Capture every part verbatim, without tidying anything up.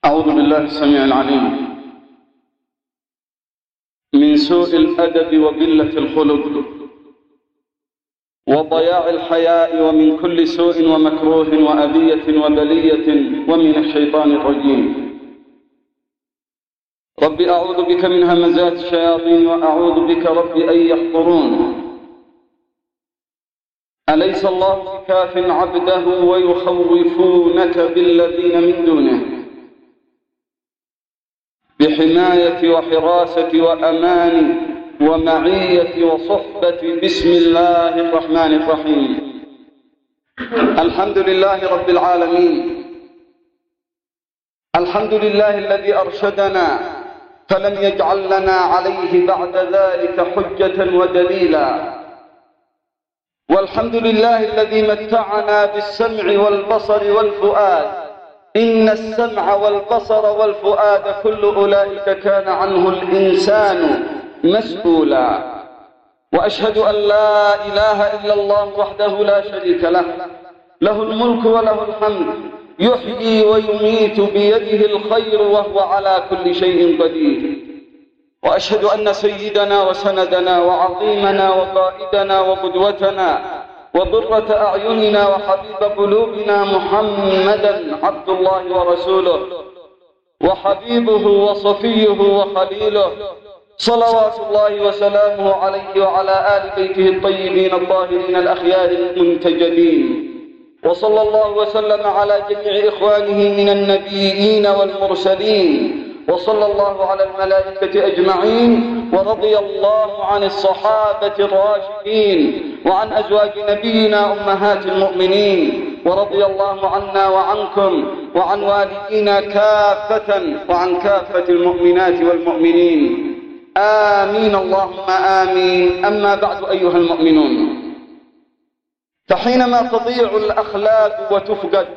أعوذ بالله السميع العليم من سوء الأدب وقلة الخلق وضياع الحياء ومن كل سوء ومكروه وأذية وبلية ومن الشيطان الرجيم. رب أعوذ بك من همزات الشياطين وأعوذ بك رب أن يحضرون. أليس الله بكاف عبده ويخوفونك بالذين من دونه بحماية وحراسة وأمان ومعية وصحبة. بسم الله الرحمن الرحيم. الحمد لله رب العالمين، الحمد لله الذي أرشدنا فلم يجعل لنا عليه بعد ذلك حجة ودليلا، والحمد لله الذي متعنا بالسمع والبصر والفؤاد. إن السمع والبصر والفؤاد كل أولئك كان عنه الإنسان مسؤولا. وأشهد أن لا إله إلا الله وحده لا شريك له، له الملك وله الحمد، يحيي ويميت بيده الخير وهو على كل شيء قدير. وأشهد أن سيدنا وسندنا وعظيمنا وقائدنا وقدوتنا وضرة أعيننا وحبيب قلوبنا محمدا عبد الله ورسوله وحبيبه وصفيه وخليله، صلوات الله وسلامه عليه وعلى آل بيته الطيبين الطاهرين الأخيار المنتجبين. وصلى الله وسلم على جميع إخوانه من النبيين والمرسلين، وصلى الله على الملائكة أجمعين، ورضي الله عن الصحابة الراشدين وعن أزواج نبينا أمهات المؤمنين، ورضي الله عنا وعنكم وعن والدينا كافة وعن كافة المؤمنات والمؤمنين. آمين اللهم آمين. أما بعد أيها المؤمنون، فحينما تضيع الأخلاق وتفقد،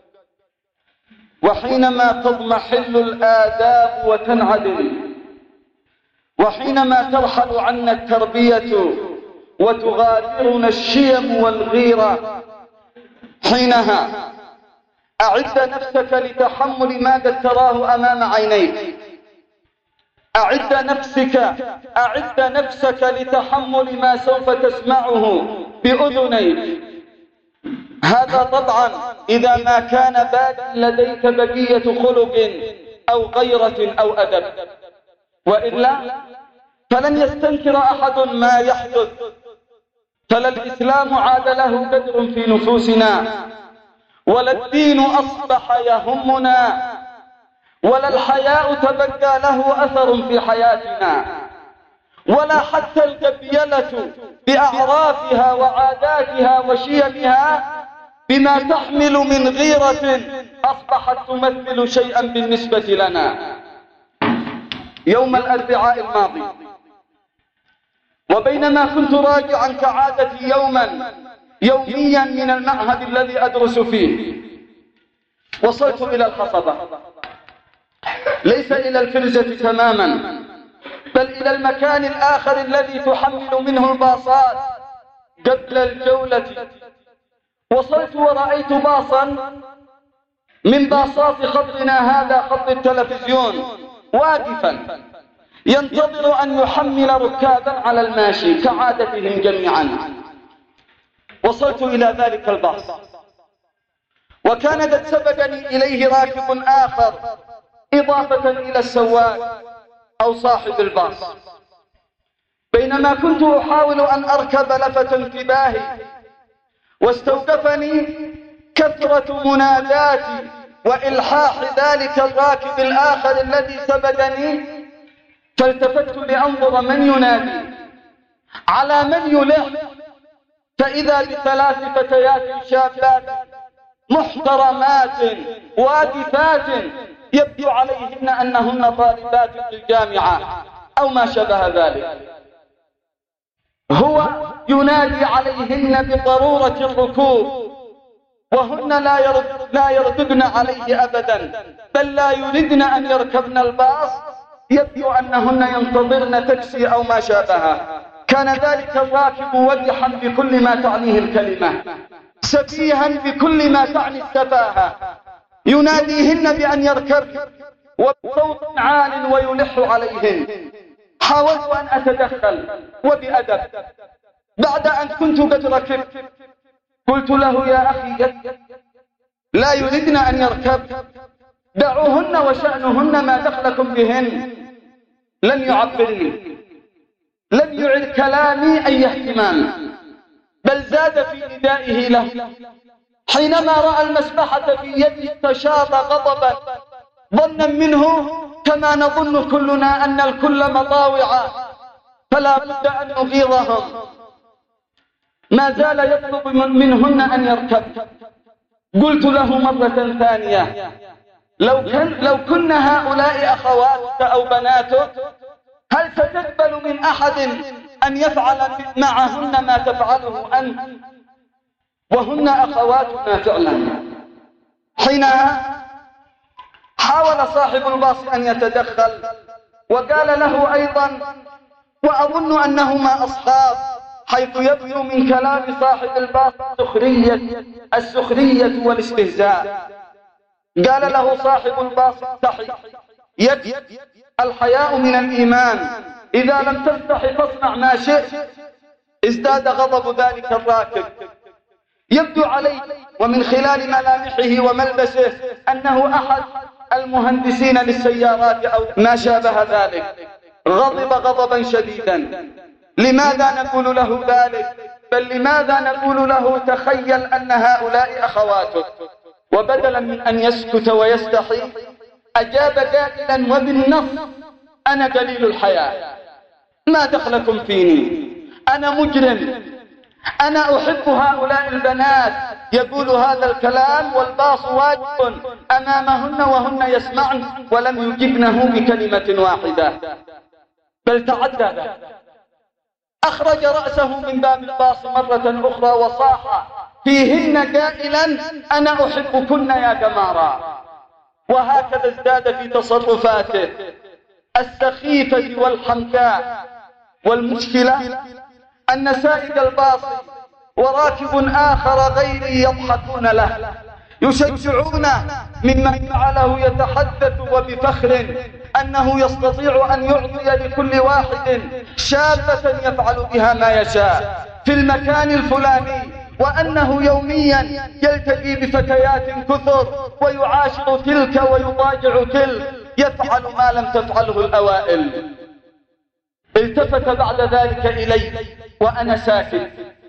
وحينما تضمحل الآداب وتنعدم، وحينما ترحل عنا التربية وتغادرنا الشيم والغيرة، حينها أعد نفسك لتحمل ما قد تراه أمام عينيك. أعد نفسك أعد نفسك لتحمل ما سوف تسمعه بأذنيك. هذا طبعا إذا ما كان باقي لديك بقية خلق أو غيرة أو أدب، وإلا فلن يستنكر أحد ما يحدث. فلا الإسلام عاد له قدر في نفوسنا، ولا الدين أصبح يهمنا، ولا الحياء تبقى له أثر في حياتنا، ولا حتى القبيلة بأعرافها وعاداتها وشيمها بما تحمل من غيرة أصبحت تمثل شيئا بالنسبة لنا. يوم الأربعاء الماضي، وبينما كنت راجعا كعادتي يوما يوميا من المعهد الذي أدرس فيه، وصلت إلى الخصبة، ليس إلى الفرزة تماما، بل إلى المكان الآخر الذي تحمل منه الباصات قبل الجولة. وصلت ورأيت باصا من باصات خطنا هذا، خط التلفزيون، واقفا ينتظر أن يحمل ركابا على الماشي كعادتهم جميعا. وصلت إلى ذلك الباص، وكان قد سبقني إليه راكب آخر إضافة إلى السواق أو صاحب الباص. بينما كنت أحاول أن أركب لفت انتباهي، واستوقفني كثرة مناداتي وإلحاح ذلك الراكب الآخر الذي سبقني، فالتفت لأنظر من ينادي، على من يلح، فإذا بثلاث فتيات شابات محترمات واقفات يبدو عليهن أنهن طالبات في الجامعة أو ما شبه ذلك. هو ينادي عليهن بضرورة الركوب، وهن لا يرد لا يرددن عليه أبدا، بل لا يردن أن يركبن الباص، يبدو أنهن ينتظرن تاكسي أو ما شابهه. كان ذلك الراكب وجحا بكل ما تعنيه الكلمة، سفيها بكل ما تعني السفاهة، يناديهن بأن يركبن وبصوت عال ويلح عليهن. حاولت أن أتدخل وبأدب بعد أن كنت قد ركبت، قلت له يا أخي لا يريدن أن يركب، دعوهن وشأنهن ما دخلكم بهن. لن يعبرني، لم يعد كلامي أي اهتمام، بل زاد في ندائه له. حينما رأى المسبحة في يدي استشاط غضبا، ظنا منه كما نظن كلنا أن الكل مطاوعة، فلا بد أن نغيظهم. ما زال يطلب منهن أن يركب. قلت له مرة ثانية لو, كان لو كن هؤلاء أخواتك أو بناتك هل ستقبل من أحد أن يفعل معهن ما تفعله أنت؟ وهن أخواتنا فعلا. حينها حاول صاحب الباص أن يتدخل وقال له أيضا، وأظن أنهما أصحاب، حيث يبدو من كلام صاحب الباص السخرية السخرية والاستهزاء. قال له صاحب الباص استحي، يكفي، الحياء من الإيمان، إذا لم تستحي فاصنع ما شئت. ازداد غضب ذلك الراكب. يبدو عليه ومن خلال ملامحه وملبسه أنه أحد المهندسين للسيارات أو ما شابه ذلك. غضب غضبا شديدا. لماذا نقول له ذلك؟ بل لماذا نقول له تخيل أن هؤلاء أخواتك؟ وبدلا من أن يسكت ويستحي أجاب قائلا وبالنص: أنا دليل الحياة، ما دخلكم فيني، أنا مجرم، أنا أحب هؤلاء البنات. يقول هذا الكلام والباص واقف أمامهن وهن يسمعن ولم يجبنه بكلمة واحدة، بل تعدى ذلك. أخرج رأسه من باب الباص مرة أخرى وصاح فيهن قائلا: أنا أحبكن يا جمارة. وهكذا ازداد في تصرفاته السخيفة والحمكاء. والمشكلة أن سائق الباص وراكب آخر غيري يضحكون له، يشجعونه مما فعله، يتحدث وبفخر أنه يستطيع أن يعطي لكل واحد شابة يفعل بها ما يشاء في المكان الفلاني، وأنه يوميا يلتقي بفتيات كثر ويعاشر تلك ويضاجع تلك، يفعل ما لم تفعله الأوائل. التفت بعد ذلك إلي وأنا ساكت.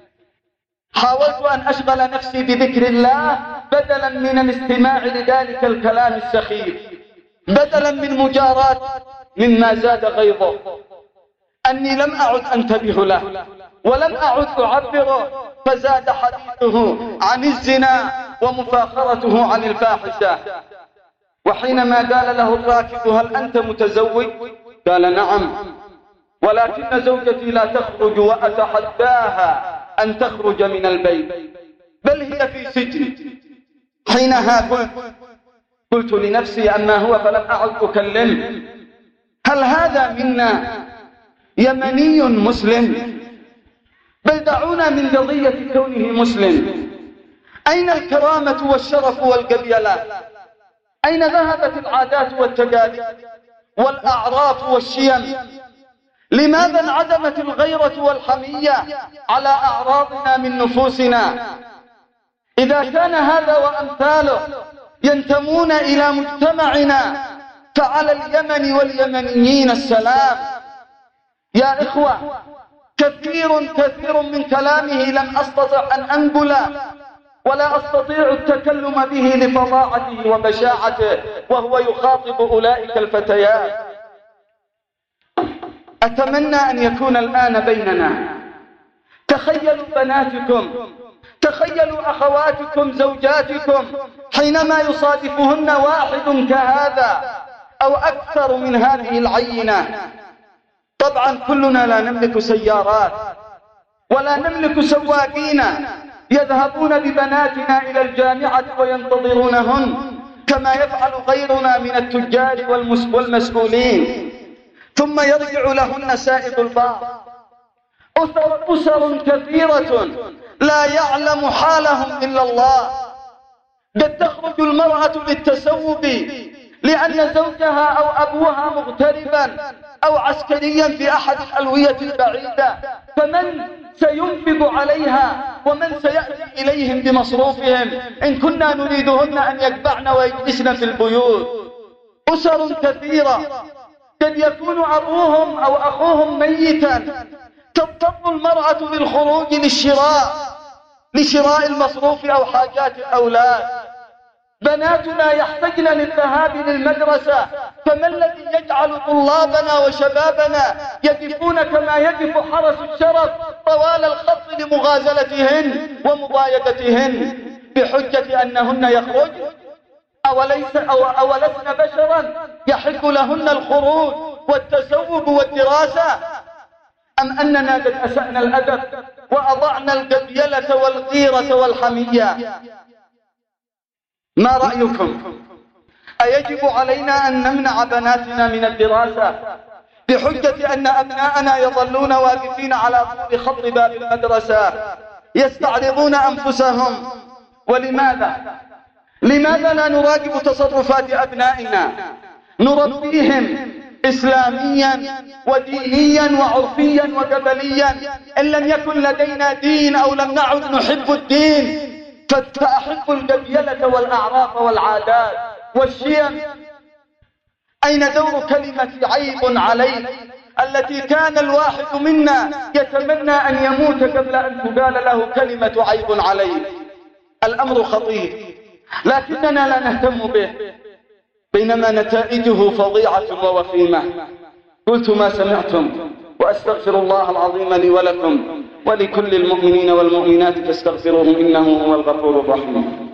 حاولت أن أشغل نفسي بذكر الله بدلا من الاستماع لذلك الكلام السخيف، بدلا من مجاراة مما زاد غيظه. أني لم أعد أنتبه له ولم أعد أعبره، فزاد حديثه عن الزنا ومفاخرته عن الفاحشة. وحينما قال له الراكب: هل أنت متزوج؟ قال: نعم، ولكن زوجتي لا تخرج وأتحداها أن تخرج من البيت، بل هي في سجن. حينها قلت, قلت لنفسي: أما هو فلم أعد أكلمه. هل هذا منا يمني مسلم؟ بل دعونا من قضية كونه مسلم. أين الكرامة والشرف والقبيلة؟ أين ذهبت العادات والتقاليد والأعراف والشيم؟ لماذا انعدمت الغيرة والحمية على أعراضنا من نفوسنا؟ إذا كان هذا وأمثاله ينتمون إلى مجتمعنا فعلى اليمن واليمنيين السلام. يا إخوة، كثير كثير من كلامه لم أستطع أن أنقل ولا أستطيع التكلم به لفظاعته وبشاعته وهو يخاطب أولئك الفتيات. أتمنى أن يكون الآن بيننا. تخيلوا بناتكم، تخيلوا أخواتكم، زوجاتكم، حينما يصادفهن واحد كهذا أو أكثر من هذه العينة. طبعا كلنا لا نملك سيارات ولا نملك سواقين يذهبون ببناتنا إلى الجامعة وينتظرونهن كما يفعل غيرنا من التجار والمسؤولين، ثم يرجع لهن سائق الباص. أسر كثيرة لا يعلم حالهم إلا الله. قد تخرج المرأة للتسوق لأن زوجها أو أبوها مغتربا أو عسكريا في أحد الألوية البعيدة، فمن سينفق عليها ومن سيأتي إليهم بمصروفهم إن كنا نريدهن أن يتبعن ويجلسن في البيوت؟ أسر كثيرة قد يكون أبوهم أو أخوهم ميتا، تضطر المرأة للخروج للشراء لشراء المصروف أو حاجات الأولاد. بناتنا يحتاجن للذهاب للمدرسة، فما الذي يجعل طلابنا وشبابنا يقفون كما يقف حرس الشرف طوال الخط لمغازلتهن ومضايقتهن بحجة أنهن يخرجن؟ أوليس أو أولسن بشرا يحق لهن الخروج والتسوق والدراسة؟ أم أننا قد أسأنا الأدب وأضعنا القبيلة والغيرة والحمية؟ ما رأيكم؟ أيجب علينا أن نمنع بناتنا من الدراسة بحجة أن أبناءنا يظلون واقفين على طول خط باب المدرسة يستعرضون أنفسهم؟ ولماذا؟ لماذا لا نراقب تصرفات أبنائنا، نربيهم إسلاميا ودينيا وعرفيا وقبليا؟ إن لم يكن لدينا دين أو لم نعد نحب الدين فأحب القبيلة والأعراف والعادات والشيم. أين دور كلمة عيب عليك التي كان الواحد منا يتمنى أن يموت قبل أن تقال له كلمة عيب عليك؟ الأمر خطير لكننا لا نهتم به، بينما نتائجه فظيعة ووخيمة. قلت ما سمعتم وأستغفر الله العظيم لي ولكم ولكل المؤمنين والمؤمنات فاستغفروه إنه هو الغفور الرحيم.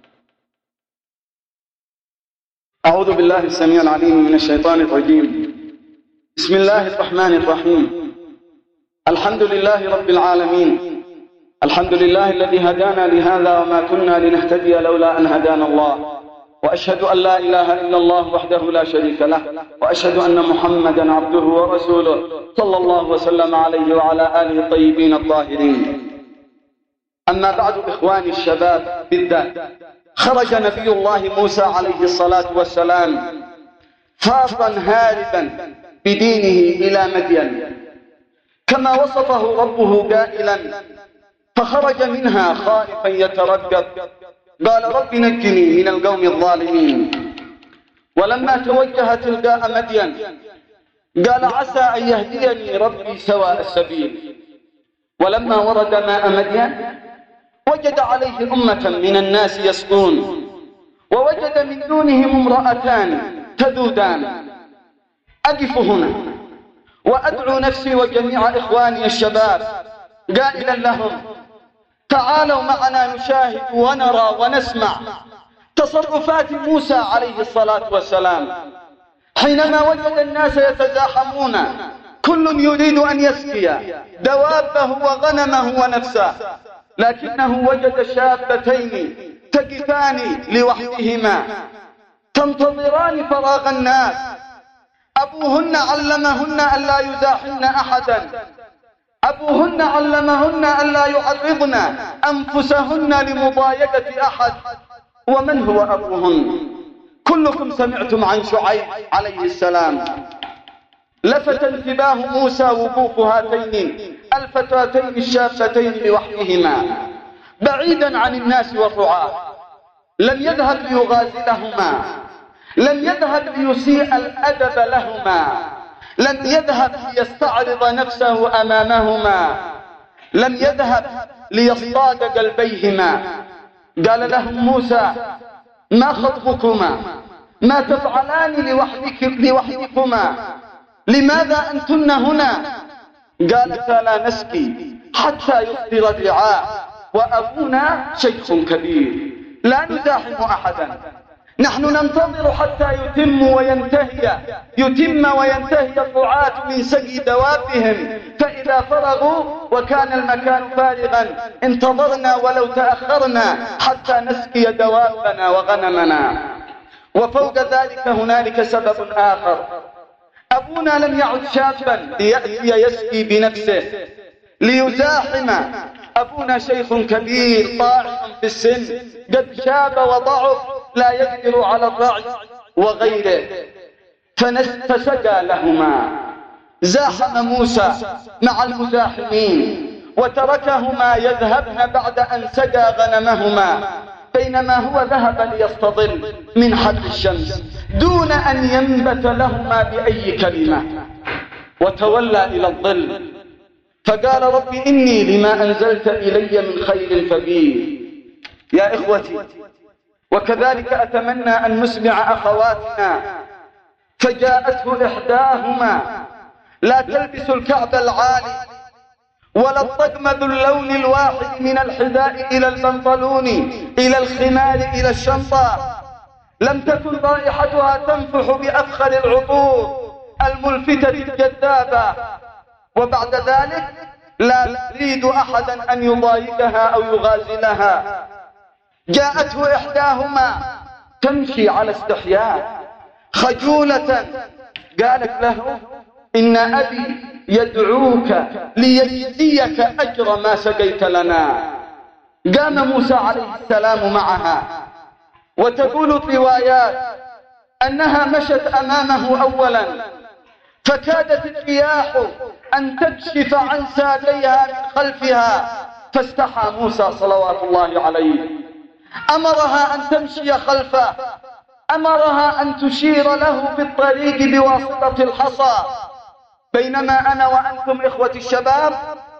أعوذ بالله السميع العليم من الشيطان الرجيم. بسم الله الرحمن الرحيم. الحمد لله رب العالمين، الحمد لله الذي هدانا لهذا وما كنا لنهتدي لولا أن هدانا الله، وأشهد أن لا إله إلا الله وحده لا شريك له، وأشهد أن محمدا عبده ورسوله صلى الله وسلم عليه وعلى آله الطيبين الطاهرين. أما بعد إخواني الشباب بالذات، خرج نبي الله موسى عليه الصلاة والسلام فارا هاربا بدينه إلى مدين كما وصفه ربه قائلا: فخرج منها خائفا يترقب قال رب نجني من القوم الظالمين. ولما توجه تلقاء مدين قال عسى أن يهديني ربي سواء السبيل. ولما ورد ماء مدين وجد عليه أمة من الناس يسقون، ووجد من دونهم امرأتان تذودان. أقف هنا وأدعو نفسي وجميع إخواني الشباب قائلا لهم: تعالوا معنا نشاهد ونرى ونسمع تصرفات موسى عليه الصلاة والسلام حينما وجد الناس يتزاحمون كل يريد أن يسقي دوابه وغنمه ونفسه، لكنه وجد شابتين تقفان لوحدهما تنتظران فراغ الناس. أبوهن علمهن ألا يزاحمن أحدا، أبوهن علمهن ألا يعرضن أنفسهن لمضايقة أحد. ومن هو أبوهن؟ كلكم سمعتم عن شعيب عليه السلام. لفت انتباه موسى وقوف هاتين الفتاتين الشابتين لوحدهما بعيدا عن الناس والرعاة. لم يذهب ليغازلهما، لم يذهب ليسيء الأدب لهما، لم يذهب ليستعرض نفسه أمامهما، لم يذهب ليصطاد قلبيهما. قال لهم موسى: ما خطبكما؟ ما تفعلان لوحدك لوحدكما؟ لماذا أنتن هنا؟ قالتا: لا نسقي حتى يصدر الرعاء وأبونا شيخ كبير. لا نزاحم أحدا، نحن ننتظر حتى يتم وينتهي يتم وينتهي الرعاة من سقي دوابهم، فإذا فرغوا وكان المكان فارغا انتظرنا ولو تأخرنا حتى نسقي دوابنا وغنمنا. وفوق ذلك هنالك سبب آخر: أبونا لم يعد شابا ليأتي يسقي بنفسه ليزاحم أبونا شيخ كبير طاعن في السن، قد شاب وضعف لا يقدر على الرعي وغيره، فسقى لهما. زاحم موسى مع المزاحمين وتركهما يذهبن بعد أن سقى غنمهما، بينما هو ذهب ليستظل من حر الشمس دون أن ينبت لهما بأي كلمة، وتولى إلى الظل فقال رب إني لما أنزلت إلي من خير فقير. يا إخوتي، وكذلك أتمنى أن نسمع أخواتنا، فجاءته إحداهما لا تلبس الكعب العالي ولا الطقم ذو اللون الواحد من الحذاء إلى البنطلون إلى الخمار إلى الشنطة، لم تكن رائحتها تنفح بأفخر العطور الملفتة الجذابة، وبعد ذلك لا تريد أحدا أن يضايقها أو يغازلها. جاءته إحداهما تمشي على استحياء خجولة، قالت له إن أبي يدعوك ليجزيك أجر ما سقيت لنا. قام موسى عليه السلام معها، وتقول الروايات أنها مشت أمامه أولا فكادت الرياح أن تكشف عن ساقيها من خلفها، فاستحى موسى صلوات الله عليه، أمرها أن تمشي خلفه، أمرها أن تشير له في الطريق بواسطة الحصى، بينما أنا وأنتم إخوة الشباب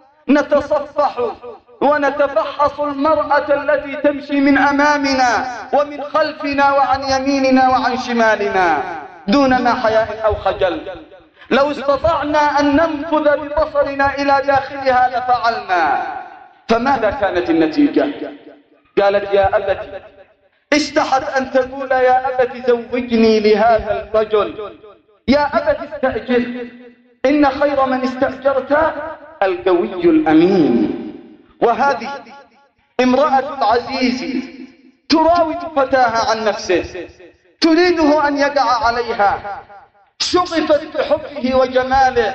نتصفح ونتفحص المرأة التي تمشي من أمامنا ومن خلفنا وعن يميننا وعن شمالنا دون ما حياء أو خجل. لو استطعنا أن ننفذ ببصرنا إلى داخلها لفعلنا. فماذا كانت النتيجة؟ قالت يا أبت، استحت أن تقول يا أبت زوجني لهذا الرجل، يا أبت استأجر، إن خير من استأجرت القوي الأمين. وهذه امرأة العزيز تراود فتاها عن نفسه، تريده أن يقع عليها، شغفت بحبه وجماله،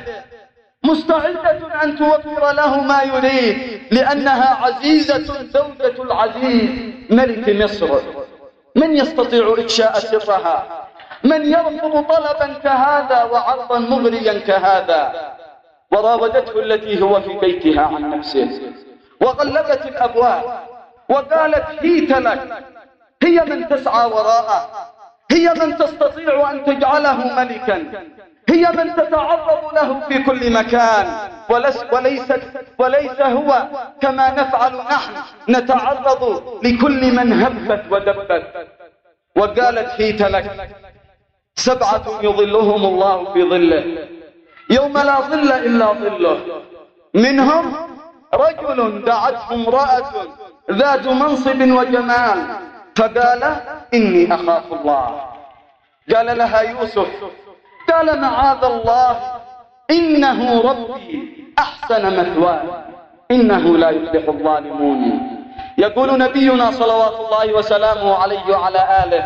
مستعدة أن توفر له ما يريد، لأنها عزيزة زوجة العزيز ملك مصر. من يستطيع إفشاء سرها؟ من يرفض طلبا كهذا وعرضا مغريا كهذا؟ وراودته التي هو في بيتها عن نفسه، وغلقت الأبواب وقالت هيت لك، هي من تسعى وراءه، هي من تستطيع أن تجعله ملكا، هي من تتعرض له في كل مكان، وليس, وليس هو كما نفعل نحن نتعرض لكل من هبت ودبت. وقالت هيت لك سبعة يظلهم الله في ظله يوم لا ظل إلا ظله، منهم رجل دعته امرأة ذات منصب وجمال فقال إني أخاف الله. قال لها يوسف، قال معاذ الله إنه ربي أحسن مثواي إنه لا يفلح الظالمون. يقول نبينا صلوات الله وسلامه عليه وعلى آله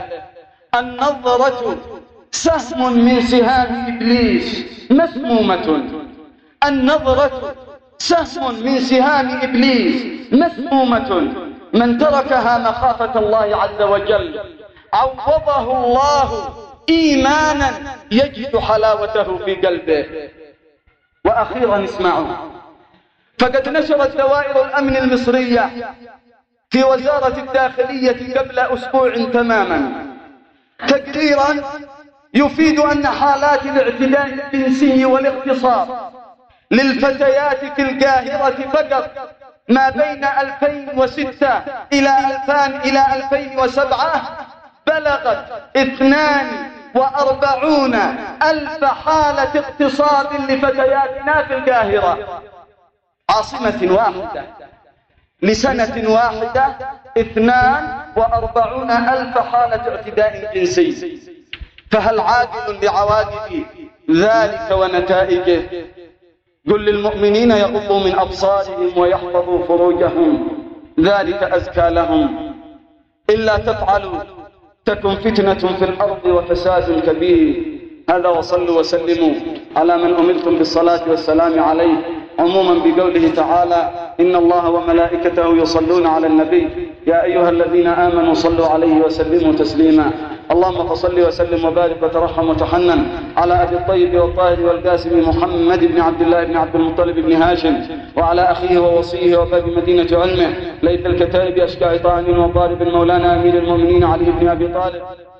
النظرة سهم من سهام إبليس مسمومة، النظرة سهم من سهام إبليس مسمومة، من تركها مخافة الله عز وجل عوضه الله إيمانا يجد حلاوته في قلبه. وأخيرا اسمعوا، فقد نشرت دوائر الأمن المصرية في وزارة الداخلية قبل أسبوع تماما تقريرا يفيد أن حالات الاعتداء الجنسي والاغتصاب للفتيات في القاهرة فقط ما بين ألفين وستة إلى ألفين وسبعة بلغت اثنان وأربعون ألف حالة اغتصاب لفتياتنا في القاهرة، عاصمة واحدة لسنة واحدة اثنان وأربعون ألف حالة اعتداء جنسي. فهل عاقل لعواقب ذلك ونتائجه؟ قل للمؤمنين يغضوا من أبصارهم ويحفظوا فروجهم ذلك أزكى لهم، إلا تفعلوا تكن فتنة في الأرض وفساد كبير. هذا وصلوا وسلموا على من أمرتم بالصلاة والسلام عليه عموما بقوله تعالى: إن الله وملائكته يصلون على النبي يا أيها الذين آمنوا صلوا عليه وسلموا تسليما. اللهم فصل وسلم وبارك وترحم وتحنن على أبي الطيب والطاهر والقاسم محمد بن عبد الله بن عبد المطلب بن هاشم، وعلى أخيه ووصيه وباب مدينة علمه ليث الكتائب أشكاء طاعن وضارب مولانا أمير المؤمنين علي بن أبي طالب.